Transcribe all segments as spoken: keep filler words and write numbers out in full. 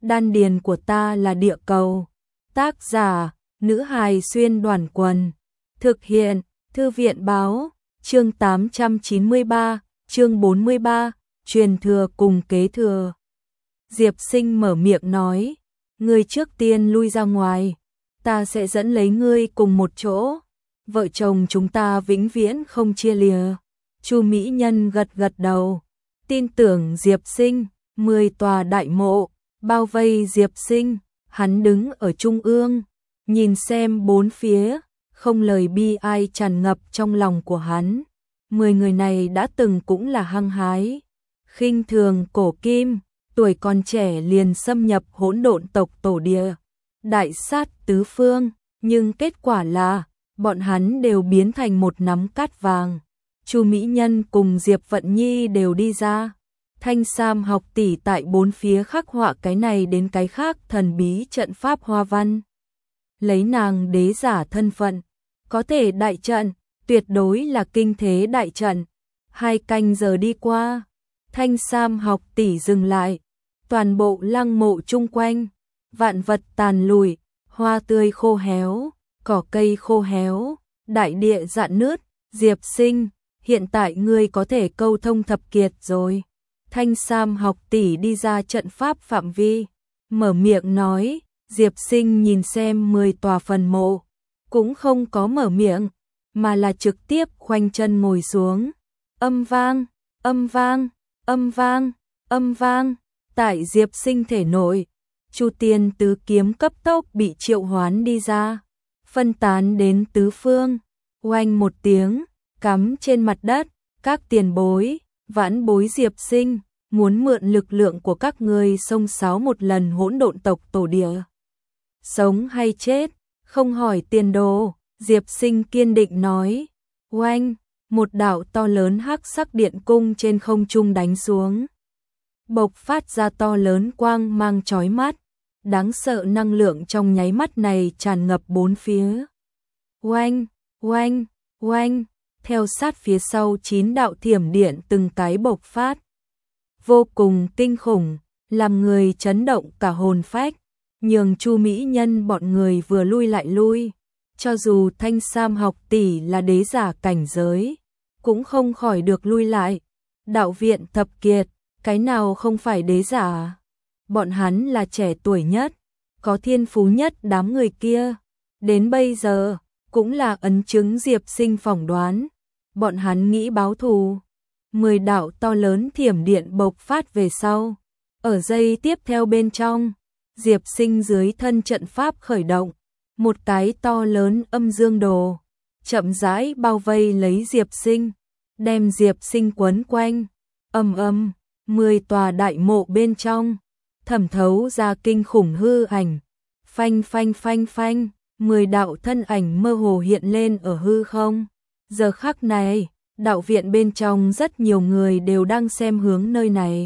đan điền của ta là địa cầu. Tác giả, nữ hài xuyên đoàn quần. Thực hiện, thư viện báo, chương tám trăm chín mươi ba, chương bốn mươi ba, truyền thừa cùng kế thừa. Diệp Sinh mở miệng nói, ngươi trước tiên lui ra ngoài, ta sẽ dẫn lấy ngươi cùng một chỗ. Vợ chồng chúng ta vĩnh viễn không chia lìa. Chu Mỹ Nhân gật gật đầu, tin tưởng Diệp Sinh. Mười tòa đại mộ bao vây Diệp Sinh, hắn đứng ở trung ương, nhìn xem bốn phía, không lời bi ai tràn ngập trong lòng của hắn. Mười người này đã từng cũng là hăng hái, khinh thường cổ kim, tuổi còn trẻ liền xâm nhập hỗn độn tộc tổ địa, đại sát tứ phương, nhưng kết quả là bọn hắn đều biến thành một nắm cát vàng. Chu Mỹ Nhân cùng Diệp Vận Nhi đều đi ra. Thanh Sam học tỷ tại bốn phía khắc họa cái này đến cái khác thần bí trận pháp hoa văn. Lấy nàng đế giả thân phận, có thể đại trận, tuyệt đối là kinh thế đại trận. Hai canh giờ đi qua, Thanh Sam học tỷ dừng lại, toàn bộ lăng mộ chung quanh, vạn vật tàn lùi, hoa tươi khô héo, cỏ cây khô héo, đại địa rạn nứt. Diệp Sinh, hiện tại ngươi có thể câu thông thập kiệt rồi. Thanh Sam học tỷ đi ra trận pháp phạm vi, mở miệng nói. Diệp Sinh nhìn xem mười tòa phần mộ, cũng không có mở miệng, mà là trực tiếp khoanh chân ngồi xuống. Âm vang, âm vang, âm vang, âm vang, tại Diệp Sinh thể nội, Chu Tiên tứ kiếm cấp tốc bị triệu hoán đi ra, phân tán đến tứ phương. Oanh một tiếng, cắm trên mặt đất. Các tiền bối, vãn bối Diệp Sinh, muốn mượn lực lượng của các ngươi xông xáo một lần hỗn độn tộc tổ địa. Sống hay chết, không hỏi tiền đồ. Diệp Sinh kiên định nói. Oanh, một đạo to lớn hắc sắc điện cung trên không trung đánh xuống, bộc phát ra to lớn quang mang chói mắt, đáng sợ năng lượng trong nháy mắt này tràn ngập bốn phía. Oanh, oanh, oanh, theo sát phía sau chín đạo thiểm điện từng cái bộc phát, vô cùng kinh khủng, làm người chấn động cả hồn phách, nhường Chu Mỹ Nhân bọn người vừa lui lại lui. Cho dù Thanh Sam học tỷ là đế giả cảnh giới, cũng không khỏi được lui lại. Đạo viện thập kiệt, cái nào không phải đế giả? Bọn hắn là trẻ tuổi nhất, có thiên phú nhất đám người kia. Đến bây giờ, cũng là ấn chứng Diệp Sinh phỏng đoán. Bọn hắn nghĩ báo thù. Mười đạo to lớn thiểm điện bộc phát về sau. Ở giây tiếp theo bên trong, Diệp Sinh dưới thân trận pháp khởi động. Một cái to lớn âm dương đồ, chậm rãi bao vây lấy Diệp Sinh, đem Diệp Sinh quấn quanh. Ầm ầm, mười tòa đại mộ bên trong, thẩm thấu ra kinh khủng hư ảnh. Phanh phanh phanh phanh, mười đạo thân ảnh mơ hồ hiện lên ở hư không. Giờ khắc này, đạo viện bên trong rất nhiều người đều đang xem hướng nơi này.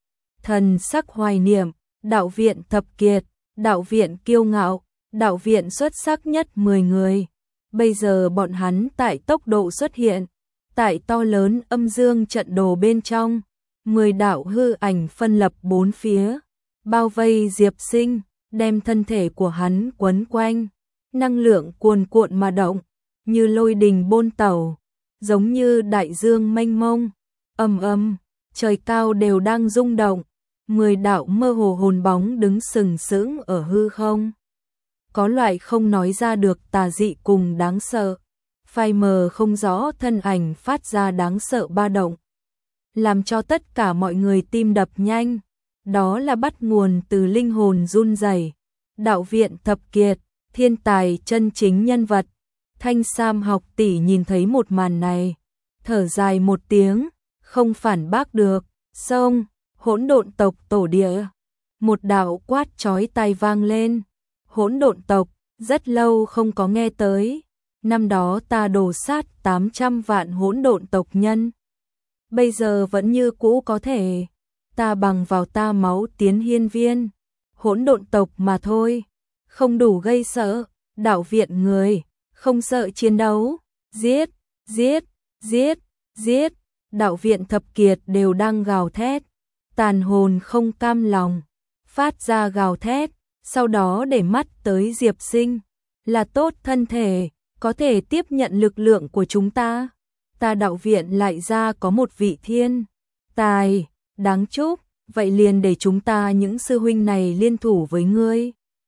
Thần sắc hoài niệm, đạo viện thập kiệt, đạo viện kiêu ngạo, đạo viện xuất sắc nhất mười người. Bây giờ bọn hắn tại tốc độ xuất hiện, tại to lớn âm dương trận đồ bên trong, mười đạo hư ảnh phân lập bốn phía, bao vây Diệp Sinh, đem thân thể của hắn quấn quanh, năng lượng cuồn cuộn mà động, như lôi đình bôn tẩu, giống như đại dương mênh mông. Ầm ầm, trời cao đều đang rung động, mười đạo mơ hồ hồn bóng đứng sừng sững ở hư không. Có loại không nói ra được tà dị cùng đáng sợ, phai mờ không rõ thân ảnh phát ra đáng sợ ba động, làm cho tất cả mọi người tim đập nhanh. Đó là bắt nguồn từ linh hồn run rẩy. Đạo viện thập kiệt, thiên tài chân chính nhân vật. Thanh Sam học tỷ nhìn thấy một màn này, thở dài một tiếng, không phản bác được. Xông, hỗn độn tộc tổ địa. Một đạo quát chói tai vang lên. Hỗn độn tộc, rất lâu không có nghe tới. Năm đó ta đổ sát tám trăm vạn hỗn độn tộc nhân. Bây giờ vẫn như cũ có thể. Ta bằng vào ta máu tiến hiên viên. Hỗn độn tộc mà thôi. Không đủ gây sợ. Đạo viện người, không sợ chiến đấu. Giết, giết, giết, giết. Đạo viện thập kiệt đều đang gào thét. Tàn hồn không cam lòng. phát ra gào thét, sau đó để mắt tới Diệp Sinh. Là tốt thân thể, có thể tiếp nhận lực lượng của chúng ta. Ta đạo viện lại ra có một vị thiên tài, đáng chúc, vậy liền để chúng ta những sư huynh này liên thủ với ngươi.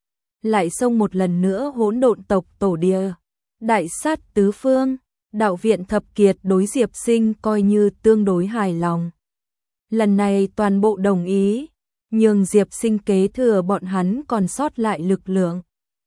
Lại xông một lần nữa hỗn độn tộc tổ địa, đại sát tứ phương, đạo viện thập kiệt đối Diệp Sinh coi như tương đối hài lòng. Lần này toàn bộ đồng ý, nhường Diệp Sinh kế thừa bọn hắn còn sót lại lực lượng.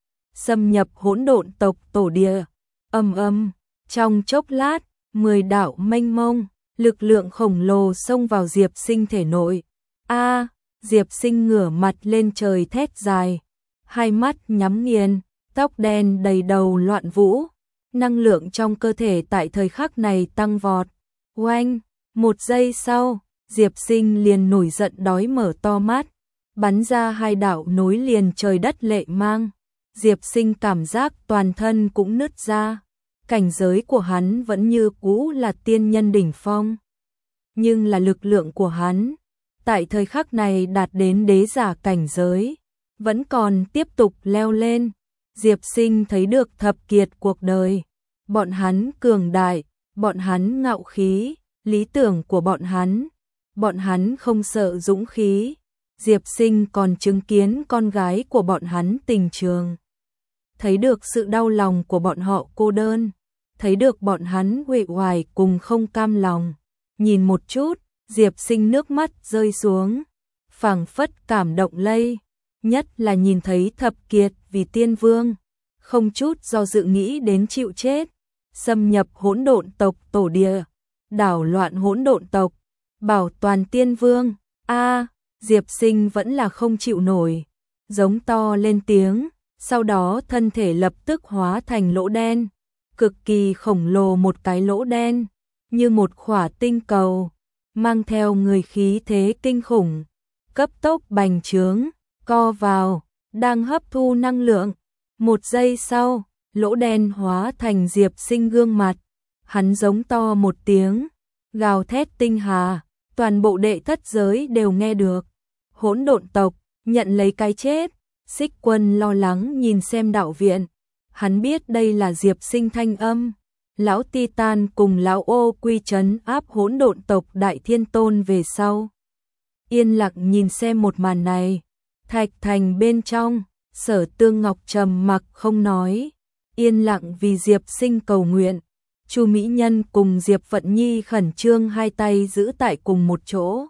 Xâm nhập hỗn độn tộc tổ địa, ầm ầm, trong chốc lát, mười đạo mênh mông, lực lượng khổng lồ xông vào Diệp Sinh thể nội. A, Diệp Sinh ngửa mặt lên trời thét dài, hai mắt nhắm nghiền, tóc đen đầy đầu loạn vũ, năng lượng trong cơ thể tại thời khắc này tăng vọt. Oanh, một giây sau, Diệp Sinh liền nổi giận đói mở to mắt, bắn ra hai đạo nối liền trời đất lệ mang. Diệp Sinh cảm giác toàn thân cũng nứt ra, cảnh giới của hắn vẫn như cũ là tiên nhân đỉnh phong. Nhưng là lực lượng của hắn, tại thời khắc này đạt đến đế giả cảnh giới, vẫn còn tiếp tục leo lên. Diệp Sinh thấy được thập kiệt cuộc đời, bọn hắn cường đại, bọn hắn ngạo khí, lý tưởng của bọn hắn, bọn hắn không sợ dũng khí. Diệp Sinh còn chứng kiến con gái của bọn hắn tình trường, thấy được sự đau lòng của bọn họ cô đơn, thấy được bọn hắn uể oải cùng không cam lòng. Nhìn một chút, Diệp Sinh nước mắt rơi xuống, phảng phất cảm động lây, nhất là nhìn thấy thập kiệt vì tiên vương, không chút do dự nghĩ đến chịu chết, xâm nhập hỗn độn tộc tổ địa, đảo loạn hỗn độn tộc, bảo toàn tiên vương. A, Diệp Sinh vẫn là không chịu nổi, giống to lên tiếng, sau đó thân thể lập tức hóa thành lỗ đen, cực kỳ khổng lồ một cái lỗ đen, như một khỏa tinh cầu, mang theo người khí thế kinh khủng, cấp tốc bành trướng, co vào, đang hấp thu năng lượng. Một giây sau, lỗ đen hóa thành Diệp Sinh gương mặt, hắn giống to một tiếng, gào thét tinh hà, toàn bộ đệ thất giới đều nghe được. Hỗn độn tộc, nhận lấy cái chết. Xích Quân lo lắng nhìn xem đạo viện, hắn biết đây là Diệp Sinh thanh âm. Lão Titan cùng lão Ô Quy trấn áp hỗn độn tộc Đại Thiên Tôn về sau. Yên lặng nhìn xem một màn này, thạch thành bên trong, Sở Tương Ngọc trầm mặc không nói, yên lặng vì Diệp Sinh cầu nguyện. Chu Mỹ Nhân cùng Diệp Vận Nhi khẩn trương hai tay giữ tại cùng một chỗ.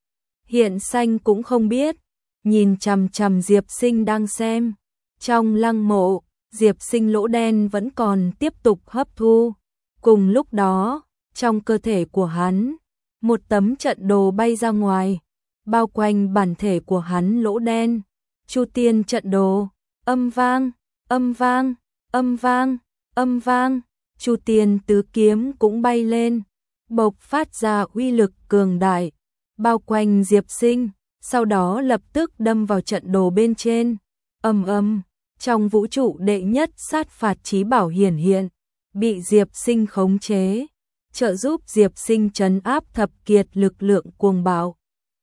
Hiện Xanh cũng không biết, nhìn chằm chằm Diệp Sinh đang xem. Trong lăng mộ, Diệp Sinh lỗ đen vẫn còn tiếp tục hấp thu. Cùng lúc đó, trong cơ thể của hắn, một tấm trận đồ bay ra ngoài, bao quanh bản thể của hắn lỗ đen. Chu Tiên trận đồ, âm vang, âm vang, âm vang, âm vang. Chu Tiên tứ kiếm cũng bay lên, bộc phát ra uy lực cường đại, bao quanh Diệp Sinh, sau đó lập tức đâm vào trận đồ bên trên. Ầm ầm, trong vũ trụ đệ nhất sát phạt chí bảo hiển hiện, bị Diệp Sinh khống chế, trợ giúp Diệp Sinh trấn áp thập kiệt lực lượng cuồng bạo.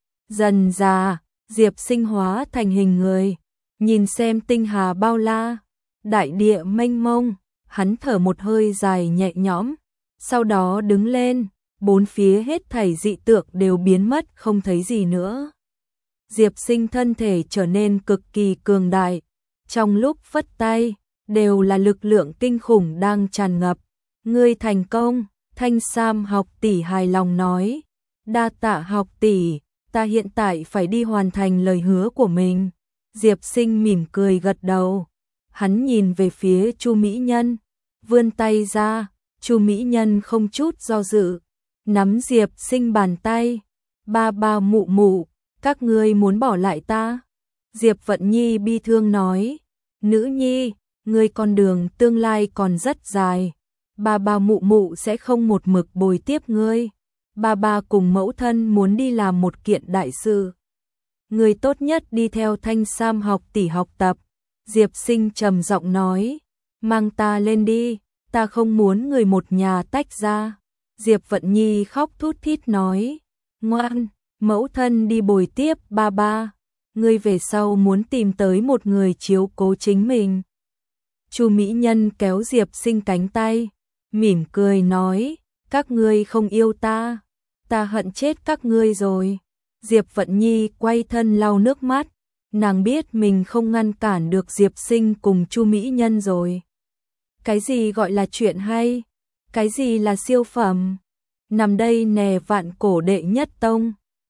Dần dà, Diệp Sinh hóa thành hình người, nhìn xem tinh hà bao la, đại địa mênh mông, hắn thở một hơi dài nhẹ nhõm, sau đó đứng lên, bốn phía hết thảy dị tượng đều biến mất không thấy gì nữa. Diệp Sinh thân thể trở nên cực kỳ cường đại, trong lúc phất tay, đều là lực lượng kinh khủng đang tràn ngập. Ngươi thành công, Thanh Sam học tỷ hài lòng nói. Đa tạ học tỷ, ta hiện tại phải đi hoàn thành lời hứa của mình. Diệp Sinh mỉm cười gật đầu. Hắn nhìn về phía Chu Mỹ Nhân, vươn tay ra, Chu Mỹ Nhân không chút do dự, nắm Diệp Sinh bàn tay. Ba ba mụ mụ, các ngươi muốn bỏ lại ta? Diệp Vận Nhi bi thương nói. Nữ nhi, ngươi con đường tương lai còn rất dài. Ba ba mụ mụ sẽ không một mực bồi tiếp ngươi. Ba ba cùng mẫu thân muốn đi làm một kiện đại sự. Ngươi tốt nhất đi theo Thanh Sam học tỷ học tập. Diệp Sinh trầm giọng nói. Mang ta lên đi, ta không muốn người một nhà tách ra. Diệp Vận Nhi khóc thút thít nói. Ngoan, mẫu thân đi bồi tiếp ba ba. ngươi về sau muốn tìm tới một người chiếu cố chính mình. Chu Mỹ Nhân kéo Diệp Sinh cánh tay, mỉm cười nói, các ngươi không yêu ta, ta hận chết các ngươi rồi. Diệp Vận Nhi quay thân lau nước mắt, nàng biết mình không ngăn cản được Diệp Sinh cùng Chu Mỹ Nhân rồi. Cái gì gọi là chuyện hay? Cái gì là siêu phẩm? Nằm đây nè vạn cổ đệ nhất tông.